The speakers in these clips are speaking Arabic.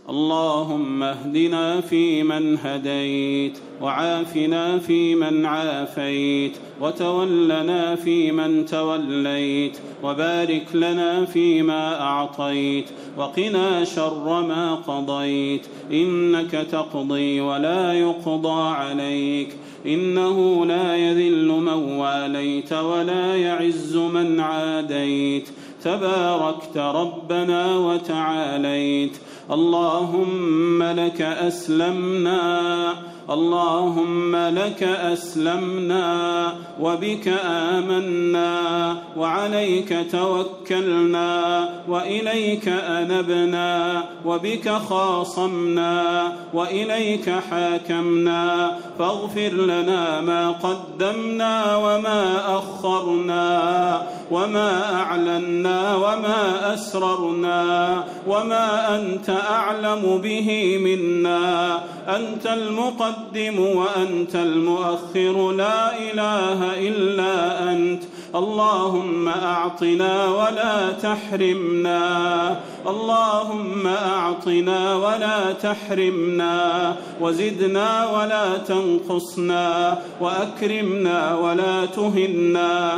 اللهم اهدنا فيمن هديت، وعافنا فيمن عافيت، وتولنا فيمن توليت، وبارك لنا فيما أعطيت، وقنا شر ما قضيت، إنك تقضي ولا يقضى عليك، إنه لا يذل من واليت ولا يعز من عاديت، تباركت ربنا وتعاليت. اللهم لك أسلمنا، اللهم لك أسلمنا، وبك آمنا، وعليك توكلنا، وإليك أنبنا، وبك خاصمنا، وإليك حاكمنا، فاغفر لنا ما قدمنا وما أخرنا، وما أعلنا وما أسررنا، وما أنت أعلم به منا، أنت المقدم وأنت المؤخر، لا إله إلا أنت. اللهم أعطنا ولا تحرمنا، اللهم أعطنا ولا تحرمنا، وزدنا ولا تنقصنا، وأكرمنا ولا تهنا،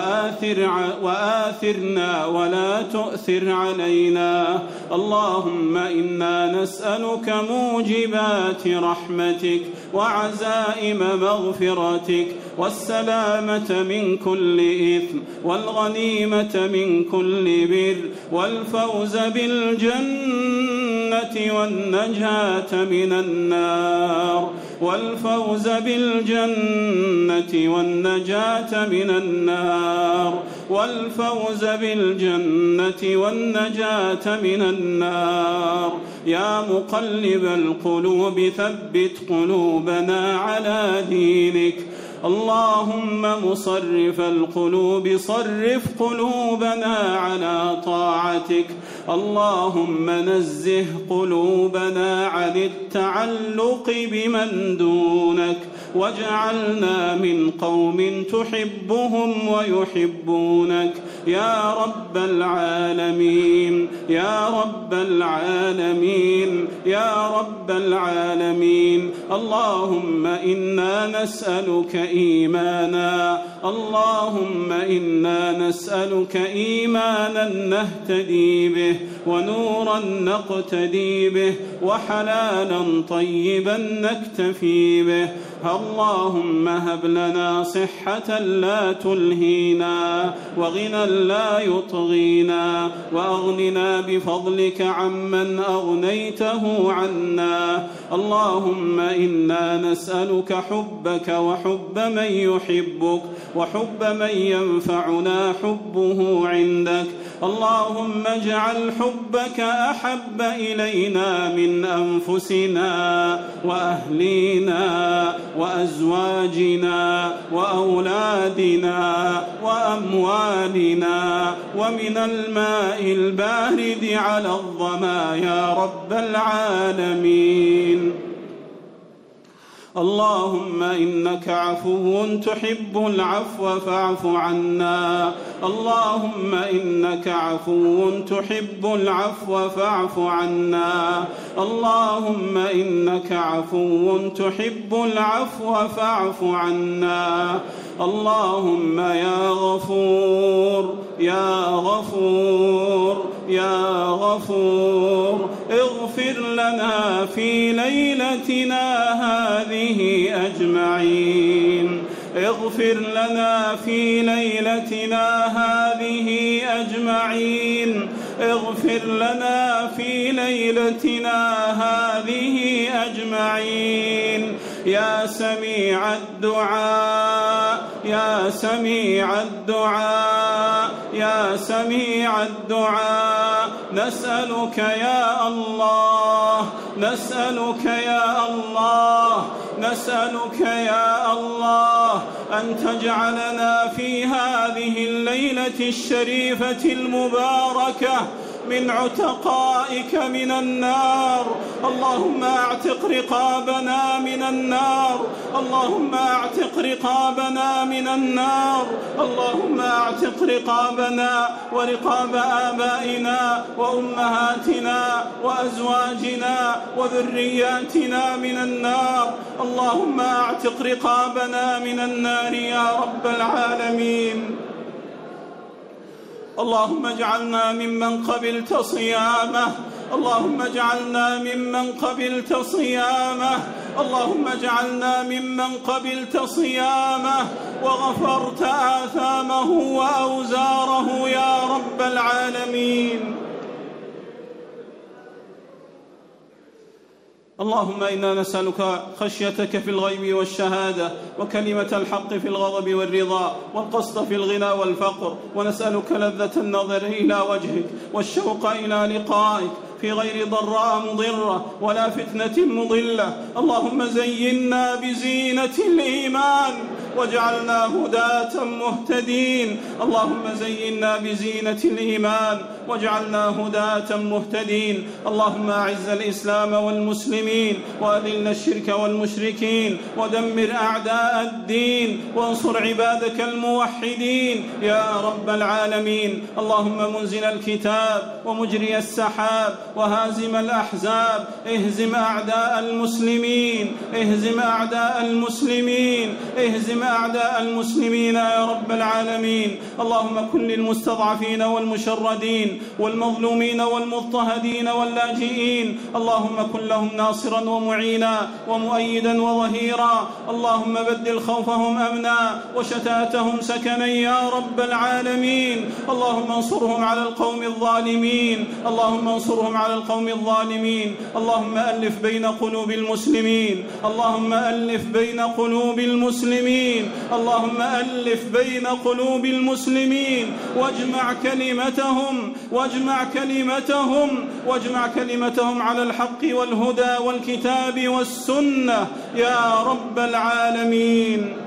وآثرنا ولا تؤثر علينا. اللهم إنا نسألك موجبات رحمتك، وعزائم مغفرتك، والسلامة من كل إثم، والغنيمة من كل بر، والفوز بالجنة والنجاة من النار، والفوز بالجنة والنجاة من النار، والفوز بالجنة والنجاة من النار. يا مقلب القلوب ثبت قلوبنا على دينك. اللهم مصرف القلوب صرف قلوبنا على طاعتك. اللهم نزه قلوبنا عن التعلق بمن دونك، واجعلنا من قوم تحبهم ويحبونك يا رب العالمين، يا رب العالمين، يا رب العالمين. اللهم إنا نسألك إيمانا، اللهم إنا نسألك إيمانا نهتدي به، ونورا نقتدي به، وحلالا طيبا نكتفي به. اللهم هب لنا صحة لا تلهينا، وغنى لا يطغينا، وأغننا بفضلك عمن أغنيته عنا. اللهم إنا نسألك حبك وحب من يحبك، وحب من ينفعنا حبه عندك. اللهم اجعل حبك أحب إلينا من أنفسنا وأهلينا وأزواجنا وأولادنا وأموالنا، ومن الماء البارد على الظما يا رب العالمين. اللهم إنك عفو تحب العفو فاعف عنا، اللهم إنك عفو تحب العفو فاعف عنا، اللهم إنك عفو تحب العفو فاعف عنا. اللهم يا غفور يا غفور يا غفور، اغفر لنا في ليلتنا هذه أجمعين، اغفر لنا في ليلتنا هذه أجمعين، اغفر لنا في ليلتنا هذه أجمعين. يا سميع الدعاء، يا سميع الدعاء، يا سميع الدعاء، نسألك يا الله، نسألك يا الله، نسألك يا الله أن تجعلنا في هذه الليلة الشريفة المباركة من عتقائك من النار. اللهم اعتق رقابنا من النار، اللهم اعتق رقابنا من النار، اللهم اعتق رقابنا ورقاب آبائنا وأمهاتنا وأزواجنا وذرياتنا من النار. اللهم اعتق رقابنا من النار يا رب العالمين. اللهم اجعلنا ممن قبلت صيامه، اللهم اجعلنا ممن قبلت صيامه، اللهم اجعلنا ممن قبلت صيامه وغفرت آثامه وأوزاره يا رب العالمين. اللهم إنا نسألك خشيتك في الغيب والشهادة، وكلمة الحق في الغضب والرضا، والقصد في الغنى والفقر، ونسألك لذة النظر إلى وجهك والشوق إلى لقائك في غير ضراء مضرة ولا فتنة مضلة. اللهم زينا بزينة الإيمان واجعلنا هداة مهتدين. اللهم زينا بزينة الإيمان واجعلنا هداة مهتدين. اللهم أعز الإسلام والمسلمين وأذل الشرك والمشركين ودمر أعداء الدين وانصر عبادك الموحدين يا رب العالمين. اللهم منزل الكتاب ومجري السحاب وهازم الأحزاب اهزم أعداء المسلمين، اهزم أعداء المسلمين، اهزم أعداء المسلمين يا رب العالمين. اللهم كن للمستضعفين والمشردين والمظلومين والمضطهدين واللاجئين، اللهم كن لهم ناصرا ومعينا ومؤيدا وظهيرا. اللهم بدل خوفهم أمنا وشتاتهم سكنا يا رب العالمين. اللهم انصرهم على القوم الظالمين، اللهم انصرهم على القوم الظالمين. اللهم ألف بين قلوب المسلمين، اللهم ألف بين قلوب المسلمين، اللهم ألف بين قلوب المسلمين واجمع كلمتهم، واجمع كلمتهم، واجمع كلمتهم على الحق والهدى والكتاب والسنة يا رب العالمين.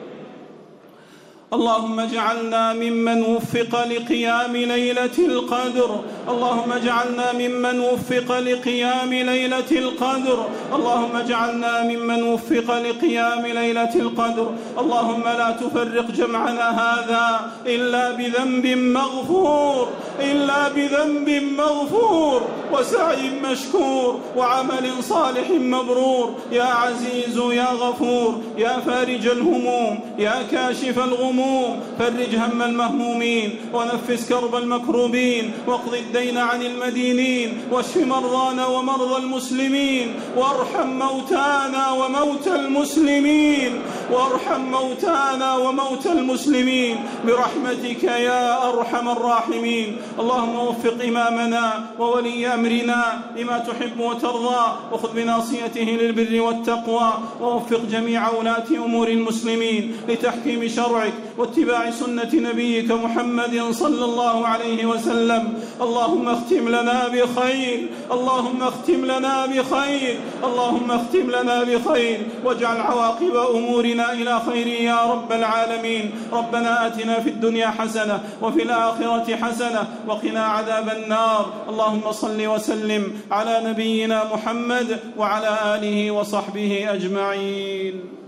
اللهم اجعلنا ممن وفق لقيام ليلة القدر، اللهم اجعلنا ممن وفق لقيام ليلة القدر، اللهم اجعلنا ممن وفق لقيام ليلة القدر. اللهم لا تفرق جمعنا هذا إلا بذنب مغفور، إلا بذنب مغفور وسعي مشكور وعمل صالح مبرور يا عزيز يا غفور يا فارج الهموم يا كاشف الغموم. فرج هم المهمومين ونفس كرب المكروبين واقض الدين عن المدينين واشف مرضانا ومرضى المسلمين وارحم موتانا وموتى المسلمين، وارحم موتانا وموتى المسلمين برحمتك يا أرحم الراحمين. اللهم وفق إمامنا وولي أمرنا لما تحب وترضى وخذ بناصيته للبر والتقوى، ووفق جميع ولاة أمور المسلمين لتحكيم شرعك واتباع سنة نبيك محمد صلى الله عليه وسلم. اللهم اختم لنا بخير، اللهم اختم لنا بخير، اللهم اختم لنا بخير واجعل عواقب أمورنا إلى خير يا رب العالمين. ربنا آتنا في الدنيا حسنة وفي الآخرة حسنة وقنا عذاب النار. اللهم صل وسلم على نبينا محمد وعلى آله وصحبه أجمعين.